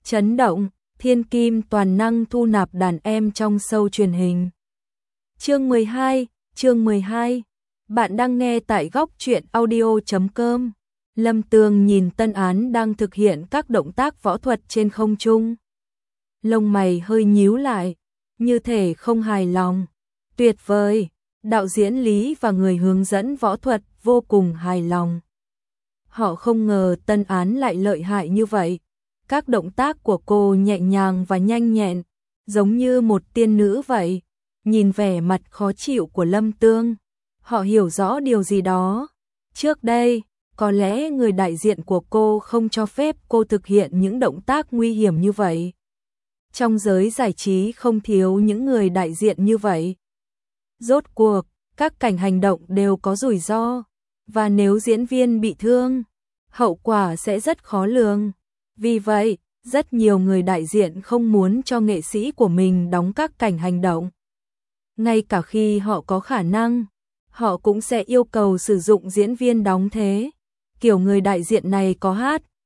Chấn động, thiên kim toàn năng thu nạp đàn em trong show truyền hình. Chương 12, bạn đang nghe tại góc truyện audio.com. Lâm Tường nhìn Tân Án đang thực hiện các động tác võ thuật trên không trung. Lông mày hơi nhíu lại, như thể không hài lòng. Tuyệt vời, đạo diễn Lý và người hướng dẫn võ thuật vô cùng hài lòng. Họ không ngờ Tân Án lại lợi hại như vậy. Các động tác của cô nhẹ nhàng và nhanh nhẹn, giống như một tiên nữ vậy. Nhìn vẻ mặt khó chịu của Lâm Tường, họ hiểu rõ điều gì đó. Trước đây, có lẽ người đại diện của cô không cho phép cô thực hiện những động tác nguy hiểm như vậy. Trong giới giải trí không thiếu những người đại diện như vậy. Rốt cuộc, các cảnh hành động đều có rủi ro, và nếu diễn viên bị thương, hậu quả sẽ rất khó lường. Vì vậy, rất nhiều người đại diện không muốn cho nghệ sĩ của mình đóng các cảnh hành động. Ngay cả khi họ có khả năng, họ cũng sẽ yêu cầu sử dụng diễn viên đóng thế. Kiểu người đại diện này có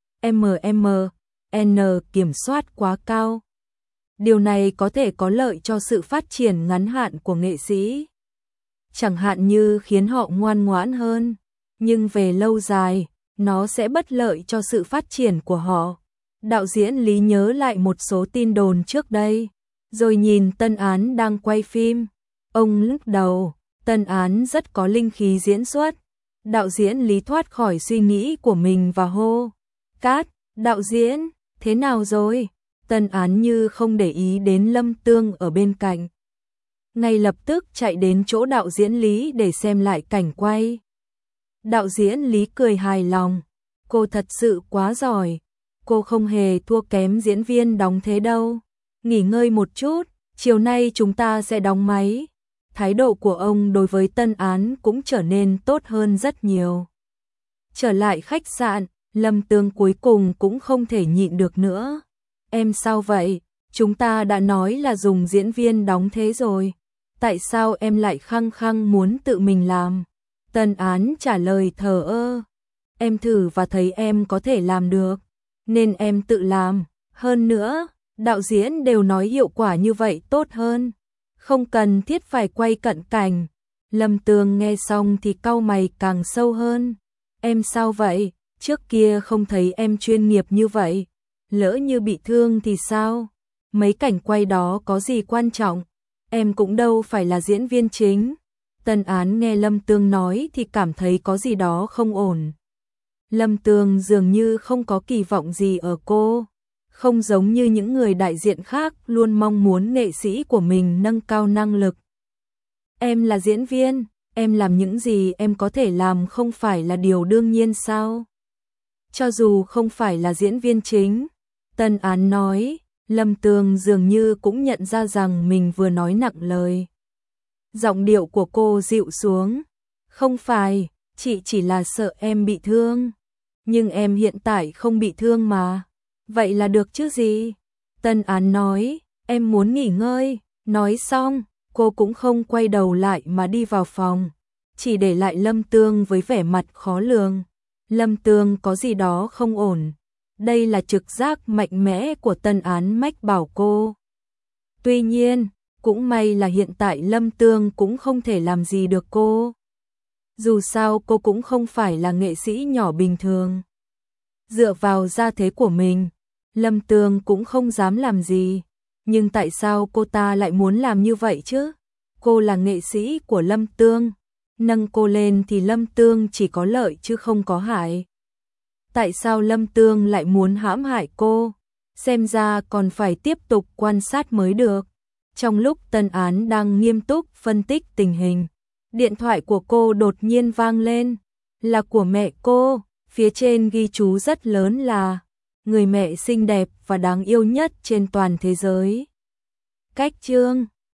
N kiểm soát quá cao. Điều này có thể có lợi cho sự phát triển ngắn hạn của nghệ sĩ, chẳng hạn như khiến họ ngoan ngoãn hơn, nhưng về lâu dài, nó sẽ bất lợi cho sự phát triển của họ. Đạo diễn Lý nhớ lại một số tin đồn trước đây, rồi nhìn Tân Án đang quay phim. Ông lắc đầu, Tân Án rất có linh khí diễn xuất. Đạo diễn Lý thoát khỏi suy nghĩ của mình và hô: "Cát, đạo diễn, thế nào rồi?" Tân Án như không để ý đến Lâm Tường ở bên cạnh, ngay lập tức chạy đến chỗ đạo diễn Lý để xem lại cảnh quay. Đạo diễn Lý cười hài lòng, cô thật sự quá giỏi, cô không hề thua kém diễn viên đóng thế đâu. Nghỉ ngơi một chút, chiều nay chúng ta sẽ đóng máy. Thái độ của ông đối với Tân Án cũng trở nên tốt hơn rất nhiều. Trở lại khách sạn, Lâm Tường cuối cùng cũng không thể nhịn được nữa. Em sao vậy? Chúng ta đã nói là dùng diễn viên đóng thế rồi. Tại sao em lại khăng khăng muốn tự mình làm? Tân Án trả lời thờ ơ. Em thử và thấy em có thể làm được, nên em tự làm. Hơn nữa, đạo diễn đều nói hiệu quả như vậy tốt hơn, không cần thiết phải quay cận cảnh. Lâm Tường nghe xong thì cau mày càng sâu hơn. Em sao vậy? Trước kia không thấy em chuyên nghiệp như vậy. Lỡ như bị thương thì sao? Mấy cảnh quay đó có gì quan trọng? Em cũng đâu phải là diễn viên chính. Tân Án nghe Lâm Tường nói thì cảm thấy có gì đó không ổn. Lâm Tường dường như không có kỳ vọng gì ở cô, không giống như những người đại diện khác luôn mong muốn nghệ sĩ của mình nâng cao năng lực. Em là diễn viên, em làm những gì em có thể làm không phải là điều đương nhiên sao? Cho dù không phải là diễn viên chính, Tân Án nói. Lâm Tường dường như cũng nhận ra rằng mình vừa nói nặng lời. Giọng điệu của cô dịu xuống. Không phải, chị chỉ là sợ em bị thương. Nhưng em hiện tại không bị thương mà. Vậy là được chứ gì? Tân Án nói, em muốn nghỉ ngơi. Nói xong, cô cũng không quay đầu lại mà đi vào phòng, chỉ để lại Lâm Tường với vẻ mặt khó lường. Lâm Tường có gì đó không ổn. Đây là trực giác mạnh mẽ của Tân Án mách bảo cô. Tuy nhiên, cũng may là hiện tại Lâm Tường cũng không thể làm gì được cô. Dù sao cô cũng không phải là nghệ sĩ nhỏ bình thường. Dựa vào gia thế của mình, Lâm Tường cũng không dám làm gì. Nhưng tại sao cô ta lại muốn làm như vậy chứ? Cô là nghệ sĩ của Lâm Tường, nâng cô lên thì Lâm Tường chỉ có lợi chứ không có hại. Tại sao Lâm Tường lại muốn hãm hại cô? Xem ra còn phải tiếp tục quan sát mới được. Trong lúc Tân Án đang nghiêm túc phân tích tình hình, điện thoại của cô đột nhiên vang lên. Là của mẹ cô, phía trên ghi chú rất lớn là người mẹ xinh đẹp và đáng yêu nhất trên toàn thế giới. Cách chương